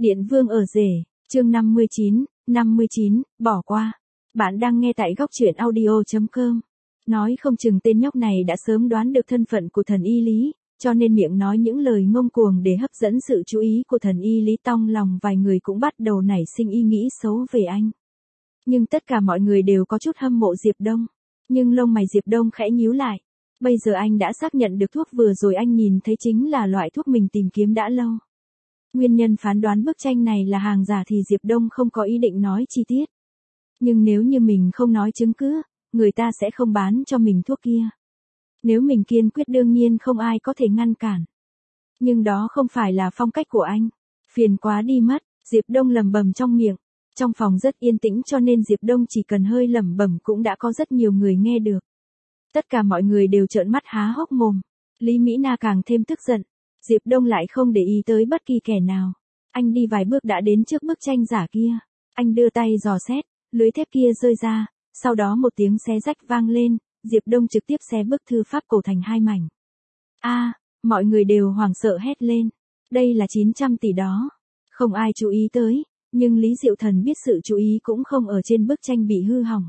Điện Vương ở rể, chương 59, bỏ qua. Bạn đang nghe tại góc truyện audio.com. Nói không chừng tên nhóc này đã sớm đoán được thân phận của thần y Lý, cho nên miệng nói những lời ngông cuồng để hấp dẫn sự chú ý của thần y Lý. Trong lòng vài người cũng bắt đầu nảy sinh ý nghĩ xấu về anh. Nhưng tất cả mọi người đều có chút hâm mộ Diệp Đông. Nhưng lông mày Diệp Đông khẽ nhíu lại. Bây giờ anh đã xác nhận được thuốc vừa rồi anh nhìn thấy chính là loại thuốc mình tìm kiếm đã lâu. Nguyên nhân phán đoán bức tranh này là hàng giả thì Diệp Đông không có ý định nói chi tiết. Nhưng nếu như mình không nói chứng cứ, người ta sẽ không bán cho mình thuốc kia. Nếu mình kiên quyết đương nhiên không ai có thể ngăn cản. Nhưng đó không phải là phong cách của anh. Phiền quá đi mất, Diệp Đông lẩm bẩm trong miệng. Trong phòng rất yên tĩnh cho nên Diệp Đông chỉ cần hơi lẩm bẩm cũng đã có rất nhiều người nghe được. Tất cả mọi người đều trợn mắt há hốc mồm. Lý Mỹ Na càng thêm tức giận. Diệp Đông lại không để ý tới bất kỳ kẻ nào. Anh đi vài bước đã đến trước bức tranh giả kia. Anh đưa tay dò xét, lưới thép kia rơi ra, sau đó một tiếng xé rách vang lên, Diệp Đông trực tiếp xé bức thư pháp cổ thành hai mảnh. Mọi người đều hoảng sợ hét lên. Đây là 900 tỷ đó. Không ai chú ý tới, nhưng Lý Diệu Thần biết sự chú ý cũng không ở trên bức tranh bị hư hỏng,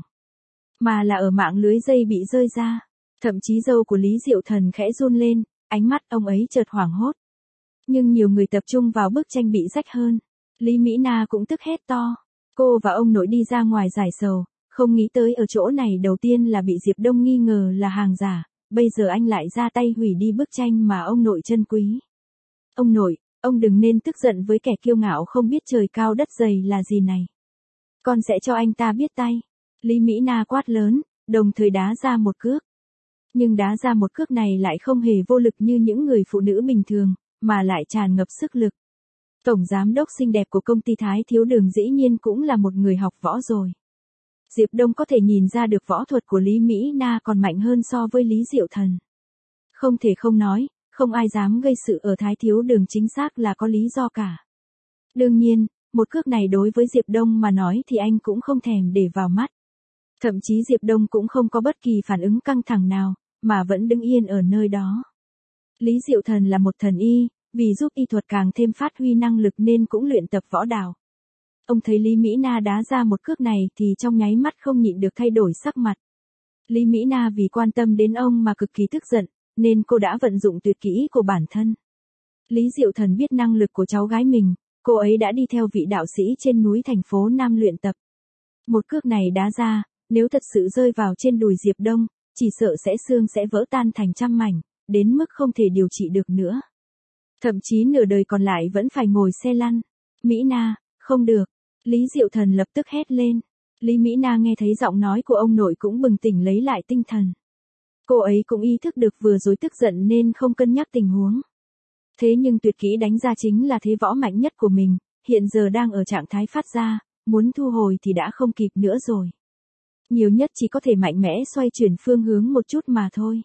mà là ở mạng lưới dây bị rơi ra. Thậm chí râu của Lý Diệu Thần khẽ run lên, ánh mắt ông ấy chợt hoảng hốt. Nhưng nhiều người tập trung vào bức tranh bị rách hơn. Lý Mỹ Na cũng tức hét to. Cô và ông nội đi ra ngoài giải sầu, không nghĩ tới ở chỗ này đầu tiên là bị Diệp Đông nghi ngờ là hàng giả, bây giờ anh lại ra tay hủy đi bức tranh mà ông nội trân quý. Ông nội, ông đừng nên tức giận với kẻ kiêu ngạo không biết trời cao đất dày là gì này. Con sẽ cho anh ta biết tay. Lý Mỹ Na quát lớn, đồng thời đá ra một cước. Nhưng đá ra một cước này lại không hề vô lực như những người phụ nữ bình thường, mà lại tràn ngập sức lực. Tổng giám đốc xinh đẹp của công ty Thái Thiếu Đường dĩ nhiên cũng là một người học võ rồi. Diệp Đông có thể nhìn ra được võ thuật của Lý Mỹ Na còn mạnh hơn so với Lý Diệu Thần. Không thể không nói, không ai dám gây sự ở Thái Thiếu Đường chính xác là có lý do cả. Đương nhiên, một cước này đối với Diệp Đông mà nói thì anh cũng không thèm để vào mắt. Thậm chí Diệp Đông cũng không có bất kỳ phản ứng căng thẳng nào, mà vẫn đứng yên ở nơi đó. Lý Diệu Thần là một thần y, vì giúp y thuật càng thêm phát huy năng lực nên cũng luyện tập võ đạo. Ông thấy Lý Mỹ Na đá ra một cước này thì trong nháy mắt không nhịn được thay đổi sắc mặt. Lý Mỹ Na vì quan tâm đến ông mà cực kỳ tức giận, nên cô đã vận dụng tuyệt kỹ của bản thân. Lý Diệu Thần biết năng lực của cháu gái mình, cô ấy đã đi theo vị đạo sĩ trên núi thành phố Nam luyện tập. Một cước này đá ra, nếu thật sự rơi vào trên đùi Diệp Đông, chỉ sợ xương sẽ vỡ tan thành trăm mảnh, đến mức không thể điều trị được nữa. Thậm chí nửa đời còn lại vẫn phải ngồi xe lăn. Mỹ Na, không được. Lý Diệu Thần lập tức hét lên. Lý Mỹ Na nghe thấy giọng nói của ông nội cũng bừng tỉnh lấy lại tinh thần. Cô ấy cũng ý thức được vừa rồi tức giận nên không cân nhắc tình huống. Thế nhưng tuyệt kỹ đánh ra chính là thế võ mạnh nhất của mình, hiện giờ đang ở trạng thái phát ra, muốn thu hồi thì đã không kịp nữa rồi. Nhiều nhất chỉ có thể mạnh mẽ xoay chuyển phương hướng một chút mà thôi.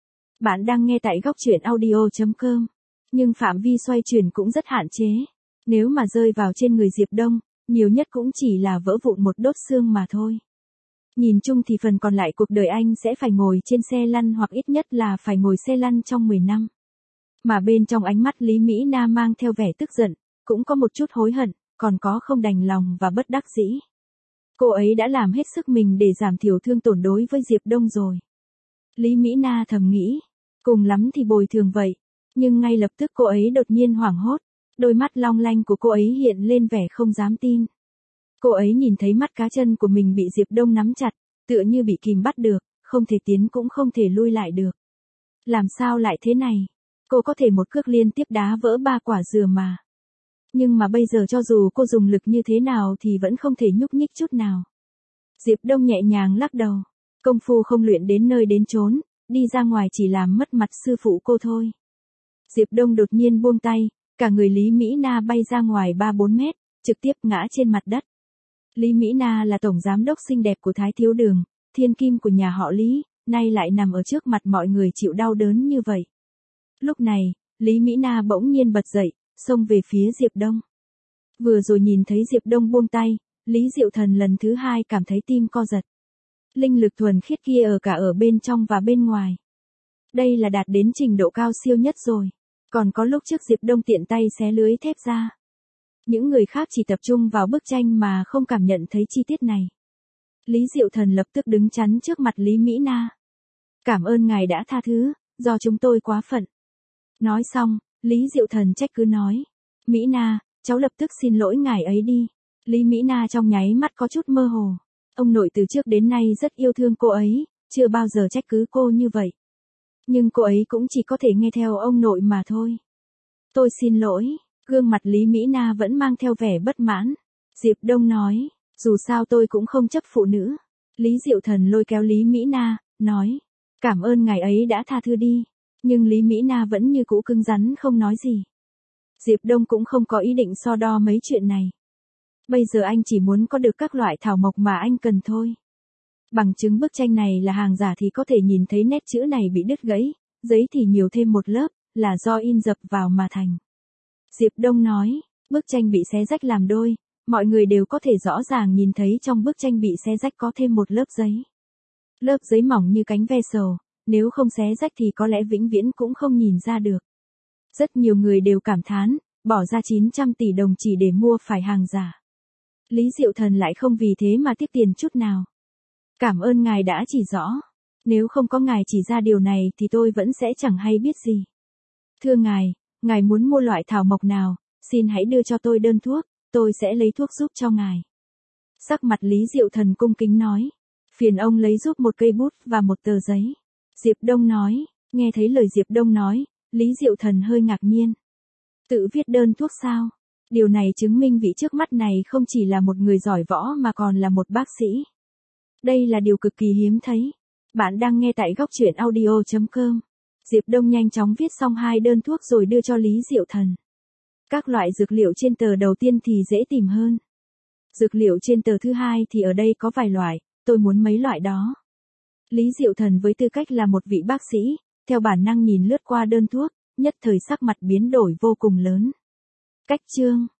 Bạn đang nghe tại góc truyện audio.com. Nhưng phạm vi xoay chuyển cũng rất hạn chế. Nếu mà rơi vào trên người Diệp Đông, nhiều nhất cũng chỉ là vỡ vụn một đốt xương mà thôi. Nhìn chung thì phần còn lại cuộc đời anh sẽ phải ngồi trên xe lăn hoặc ít nhất là phải ngồi xe lăn trong 10 năm. Mà bên trong ánh mắt Lý Mỹ Na mang theo vẻ tức giận, cũng có một chút hối hận, còn có không đành lòng và bất đắc dĩ. Cô ấy đã làm hết sức mình để giảm thiểu thương tổn đối với Diệp Đông rồi. Lý Mỹ Na thầm nghĩ, cùng lắm thì bồi thường vậy. Nhưng ngay lập tức cô ấy đột nhiên hoảng hốt, đôi mắt long lanh của cô ấy hiện lên vẻ không dám tin. Cô ấy nhìn thấy mắt cá chân của mình bị Diệp Đông nắm chặt, tựa như bị kìm bắt được, không thể tiến cũng không thể lui lại được. Làm sao lại thế này? Cô có thể một cước liên tiếp đá vỡ 3 quả dừa mà. Nhưng mà bây giờ cho dù cô dùng lực như thế nào thì vẫn không thể nhúc nhích chút nào. Diệp Đông nhẹ nhàng lắc đầu. Công phu không luyện đến nơi đến chốn, đi ra ngoài chỉ làm mất mặt sư phụ cô thôi. Diệp Đông đột nhiên buông tay, cả người Lý Mỹ Na bay ra ngoài 3-4 mét, trực tiếp ngã trên mặt đất. Lý Mỹ Na là tổng giám đốc xinh đẹp của Thái Thiếu Đường, thiên kim của nhà họ Lý, nay lại nằm ở trước mặt mọi người chịu đau đớn như vậy. Lúc này, Lý Mỹ Na bỗng nhiên bật dậy, xông về phía Diệp Đông. Vừa rồi nhìn thấy Diệp Đông buông tay, Lý Diệu Thần lần thứ hai cảm thấy tim co giật. Linh lực thuần khiết kia ở cả ở bên trong và bên ngoài. Đây là đạt đến trình độ cao siêu nhất rồi. Còn có lúc trước Diệp Đông tiện tay xé lưới thép ra. Những người khác chỉ tập trung vào bức tranh mà không cảm nhận thấy chi tiết này. Lý Diệu Thần lập tức đứng chắn trước mặt Lý Mỹ Na. Cảm ơn ngài đã tha thứ, do chúng tôi quá phận. Nói xong, Lý Diệu Thần trách cứ nói. Mỹ Na, cháu lập tức xin lỗi ngài ấy đi. Lý Mỹ Na trong nháy mắt có chút mơ hồ. Ông nội từ trước đến nay rất yêu thương cô ấy, chưa bao giờ trách cứ cô như vậy. Nhưng cô ấy cũng chỉ có thể nghe theo ông nội mà thôi. Tôi xin lỗi, gương mặt Lý Mỹ Na vẫn mang theo vẻ bất mãn. Diệp Đông nói, dù sao tôi cũng không chấp phụ nữ. Lý Diệu Thần lôi kéo Lý Mỹ Na, nói, cảm ơn ngài ấy đã tha thứ đi. Nhưng Lý Mỹ Na vẫn như cũ cứng rắn không nói gì. Diệp Đông cũng không có ý định so đo mấy chuyện này. Bây giờ anh chỉ muốn có được các loại thảo mộc mà anh cần thôi. Bằng chứng bức tranh này là hàng giả thì có thể nhìn thấy nét chữ này bị đứt gãy, giấy thì nhiều thêm một lớp, là do in dập vào mà thành. Diệp Đông nói, bức tranh bị xé rách làm đôi, mọi người đều có thể rõ ràng nhìn thấy trong bức tranh bị xé rách có thêm một lớp giấy. Lớp giấy mỏng như cánh ve sầu, nếu không xé rách thì có lẽ vĩnh viễn cũng không nhìn ra được. Rất nhiều người đều cảm thán, bỏ ra 900 tỷ đồng chỉ để mua phải hàng giả. Lý Diệu Thần lại không vì thế mà tiếc tiền chút nào. Cảm ơn ngài đã chỉ rõ. Nếu không có ngài chỉ ra điều này thì tôi vẫn sẽ chẳng hay biết gì. Thưa ngài muốn mua loại thảo mộc nào, xin hãy đưa cho tôi đơn thuốc, tôi sẽ lấy thuốc giúp cho ngài. Sắc mặt Lý Diệu Thần cung kính nói. Phiền ông lấy giúp một cây bút và một tờ giấy. Diệp Đông nói, nghe thấy lời Diệp Đông nói, Lý Diệu Thần hơi ngạc nhiên. Tự viết đơn thuốc sao? Điều này chứng minh vị trước mắt này không chỉ là một người giỏi võ mà còn là một bác sĩ. Đây là điều cực kỳ hiếm thấy. Bạn đang nghe tại góc truyện audio.com. Diệp Đông nhanh chóng viết xong 2 đơn thuốc rồi đưa cho Lý Diệu Thần. Các loại dược liệu trên tờ đầu tiên thì dễ tìm hơn. Dược liệu trên tờ thứ 2 thì ở đây có vài loại, tôi muốn mấy loại đó. Lý Diệu Thần với tư cách là một vị bác sĩ, theo bản năng nhìn lướt qua đơn thuốc, nhất thời sắc mặt biến đổi vô cùng lớn. Cách chương